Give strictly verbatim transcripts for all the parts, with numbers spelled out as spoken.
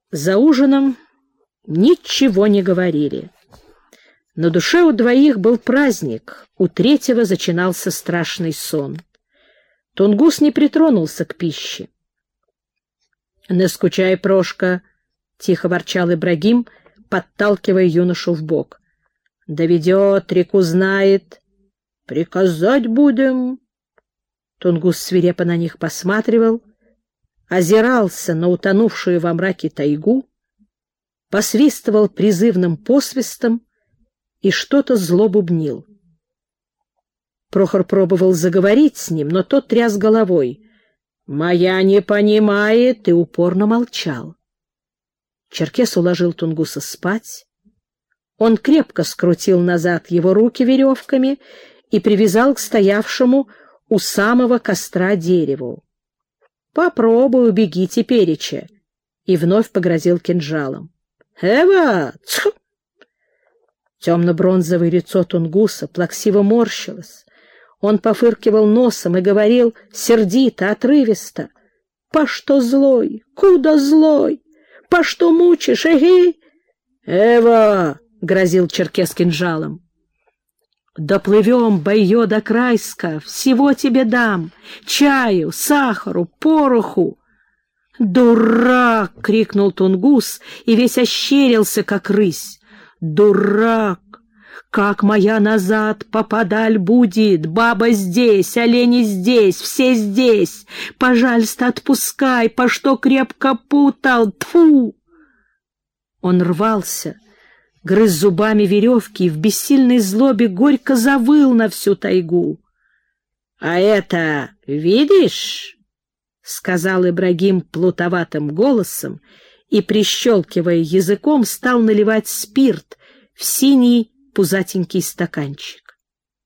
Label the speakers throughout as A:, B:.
A: За ужином ничего не говорили. На душе у двоих был праздник, у третьего начинался страшный сон. Тунгус не притронулся к пище. — Не скучай, Прошка, — тихо ворчал Ибрагим, подталкивая юношу в бок. — Доведет, реку знает. Приказать будем. Тунгус свирепо на них посматривал, озирался на утонувшую во мраке тайгу, посвистывал призывным посвистом и что-то зло бубнил. Прохор пробовал заговорить с ним, но тот тряс головой. «Моя не понимает» и упорно молчал. Черкес уложил Тунгуса спать. Он крепко скрутил назад его руки веревками и привязал к стоявшему у самого костра дереву. «Попробуй, убеги тепереча», и вновь погрозил кинжалом. «Эва! Цх!» Темно-бронзовое лицо Тунгуса плаксиво морщилось. Он пофыркивал носом и говорил сердито, отрывисто: «По что злой? Куда злой? По что мучишь, эгей?» «Эва!» — грозил Черкес кинжалом. «Доплывем, бойё, до Крайска, всего тебе дам, чаю, сахару, пороху». «Дурак!» — крикнул Тунгус и весь ощерился, как рысь. «Дурак! Как моя назад попадаль будет? Баба здесь, олени здесь, все здесь. Пожалуйста, отпускай, по что крепко путал, тфу!» Он рвался, грыз зубами веревки и в бессильной злобе горько завыл на всю тайгу. «А это видишь?» — сказал Ибрагим плутоватым голосом и, прищелкивая языком, стал наливать спирт в синий пузатенький стаканчик.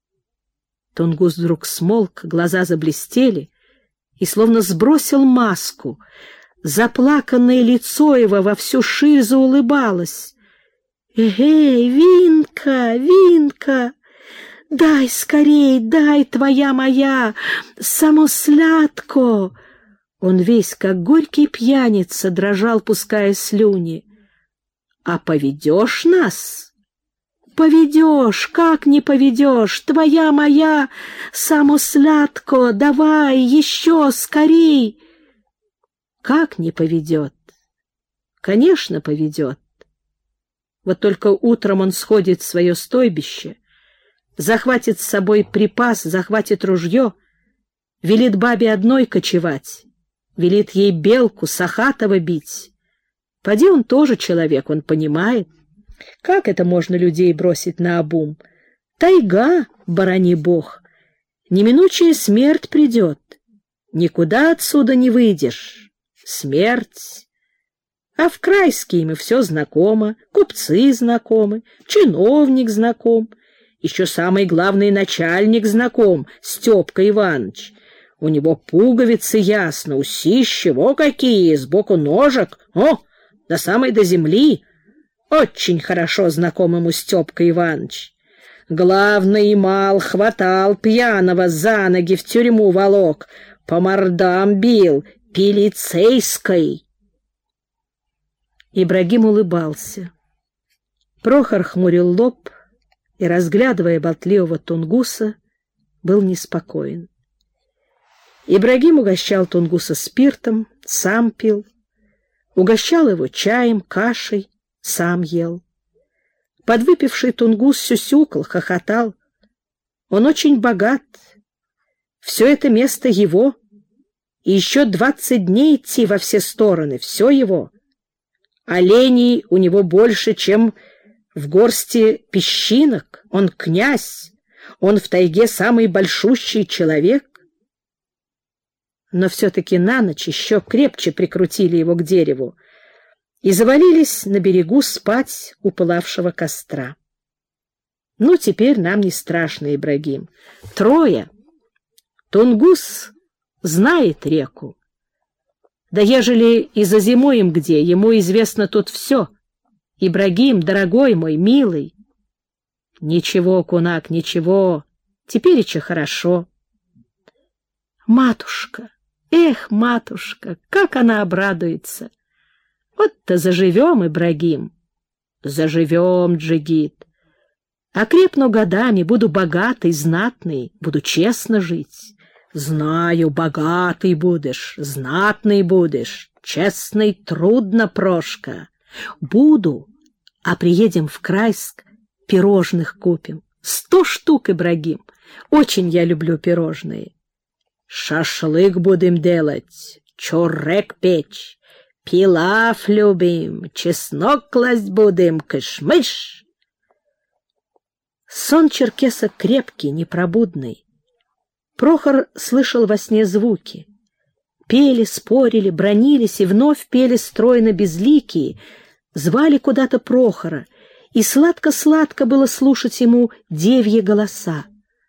A: Тунгус вдруг смолк, глаза заблестели и словно сбросил маску. Заплаканное лицо его во всю ширь заулыбалось. «Эгей, Винка, Винка, дай скорей, дай, твоя моя, самослядко!» Он весь, как горький пьяница, дрожал, пуская слюни. «А поведешь нас?» «Поведешь, как не поведешь, твоя моя, самослядко, давай, еще скорей!» Как не поведет? Конечно, поведет. Вот только утром он сходит в свое стойбище, захватит с собой припас, захватит ружье, велит бабе одной кочевать, велит ей белку Сахатова бить. Поди, он тоже человек, он понимает. Как это можно людей бросить наобум? Тайга, барани бог, неминучая смерть придет. Никуда отсюда не выйдешь. Смерть. А в Крайске им все знакомо, купцы знакомы, чиновник знаком, еще самый главный начальник знаком, Степка Иваныч. У него пуговицы ясно, усищи, во какие, сбоку ножек, о, до самой до земли. Очень хорошо знаком ему Степка Иваныч. Главный мал хватал пьяного за ноги, в тюрьму волок, по мордам бил, полицейской. Ибрагим улыбался. Прохор хмурил лоб и, разглядывая болтливого Тунгуса, был неспокоен. Ибрагим угощал Тунгуса спиртом, сам пил, угощал его чаем, кашей, сам ел. Подвыпивший Тунгус сюсюкал, хохотал. Он очень богат. Все это место его. И еще двадцать дней идти во все стороны. Все его. Оленей у него больше, чем в горсти песчинок. Он князь. Он в тайге самый большущий человек. Но все-таки на ночь еще крепче прикрутили его к дереву и завалились на берегу спать у пылавшего костра. Ну, теперь нам не страшно, Ибрагим. Трое. Тунгус знает реку. Да ежели и за зимой им где, ему известно тут все. Ибрагим, дорогой мой, милый. Ничего, кунак, ничего. Теперь еще хорошо. Матушка, эх, матушка, как она обрадуется! Вот-то заживем, Ибрагим. Заживем, Джигит. Окрепну годами, буду богатый, знатный, буду честно жить. Знаю, богатый будешь, знатный будешь, честный трудно, Прошка. Буду, а приедем в Крайск, пирожных купим. Сто штук, Ибрагим. Очень я люблю пирожные. Шашлык будем делать, чурек печь, пилав любим, чеснок класть будем, кыш-мыш. Сон черкеса крепкий, непробудный. Прохор слышал во сне звуки. Пели, спорили, бранились и вновь пели стройно безликие, звали куда-то Прохора, и сладко-сладко было слушать ему девьи голоса.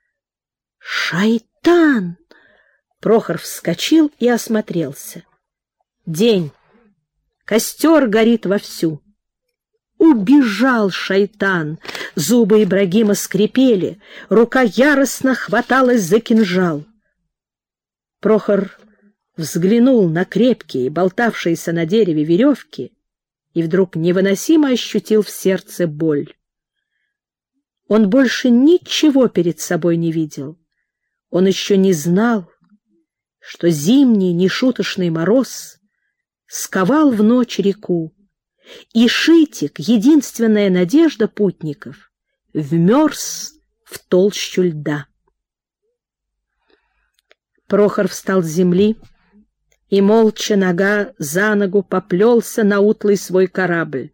A: «Шайтан!» Прохор вскочил и осмотрелся. День. Костер горит вовсю. Убежал шайтан. Зубы Ибрагима скрипели, рука яростно хваталась за кинжал. Прохор взглянул на крепкие, болтавшиеся на дереве веревки и вдруг невыносимо ощутил в сердце боль. Он больше ничего перед собой не видел. Он еще не знал, что зимний нешуточный мороз сковал в ночь реку, и Шитик, единственная надежда путников, вмерз в толщу льда. Прохор встал с земли и, молча, нога за ногу, поплелся на утлый свой корабль.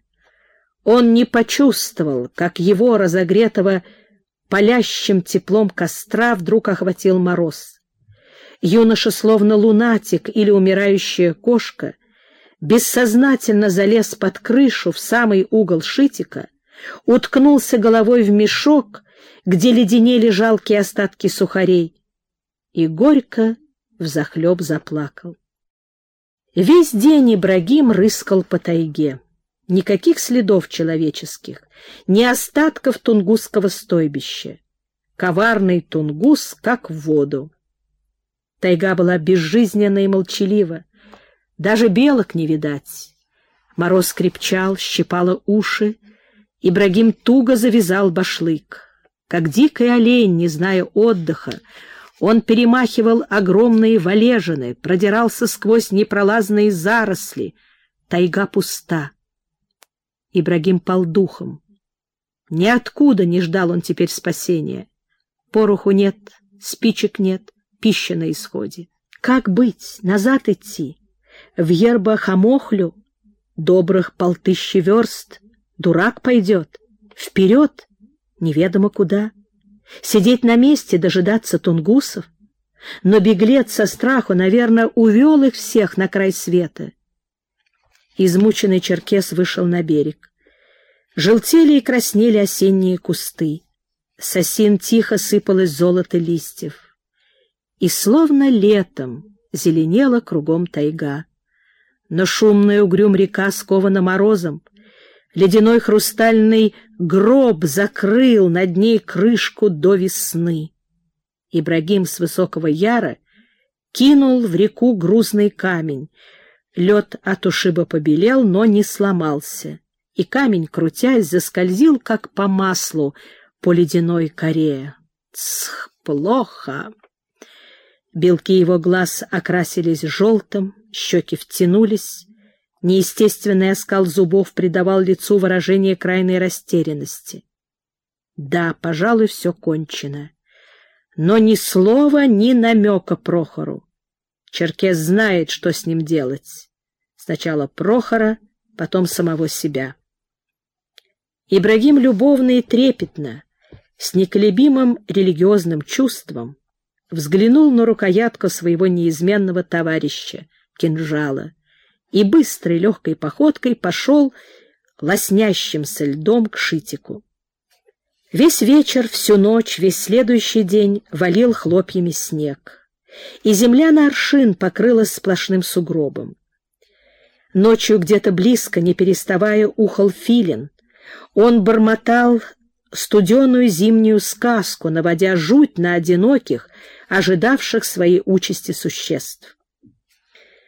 A: Он не почувствовал, как его, разогретого палящим теплом костра, вдруг охватил мороз. Юноша, словно лунатик или умирающая кошка, бессознательно залез под крышу в самый угол Шитика, уткнулся головой в мешок, где леденели жалкие остатки сухарей, и горько взахлеб заплакал. Весь день Ибрагим рыскал по тайге. Никаких следов человеческих, ни остатков тунгусского стойбища. Коварный тунгус, как в воду. Тайга была безжизненна и молчалива. Даже белок не видать. Мороз крепчал, щипало уши. Ибрагим туго завязал башлык. Как дикий олень, не зная отдыха, он перемахивал огромные валежины, продирался сквозь непролазные заросли. Тайга пуста. Ибрагим пал духом. Ниоткуда не ждал он теперь спасения. Пороху нет, спичек нет, пища на исходе. Как быть? Назад идти? В Ерба-Хамохлю? Добрых полтыщи верст. Дурак пойдет. Вперед? Неведомо куда. Сидеть на месте, дожидаться тунгусов? Но беглец со страху, наверное, увел их всех на край света. Измученный черкес вышел на берег. Желтели и краснели осенние кусты. С осин тихо сыпалось золото листьев. И словно летом зеленела кругом тайга. Но шумная угрюм река скована морозом. Ледяной хрустальный гроб закрыл над ней крышку до весны. Ибрагим с высокого яра кинул в реку грузный камень. Лед от ушиба побелел, но не сломался, и камень, крутясь, заскользил, как по маслу, по ледяной коре. Цх, плохо! Белки его глаз окрасились желтым, щеки втянулись. Неестественный оскал зубов придавал лицу выражение крайней растерянности. Да, пожалуй, все кончено. Но ни слова, ни намека Прохору. Черкес знает, что с ним делать. Сначала Прохора, потом самого себя. Ибрагим любовно и трепетно, с неколебимым религиозным чувством, взглянул на рукоятку своего неизменного товарища, кинжала, и быстрой легкой походкой пошел лоснящимся льдом к Шитику. Весь вечер, всю ночь, весь следующий день валил хлопьями снег, и земля на аршин покрылась сплошным сугробом. Ночью где-то близко, не переставая, ухал филин. Он бормотал студеную зимнюю сказку, наводя жуть на одиноких, ожидавших своей участи существ.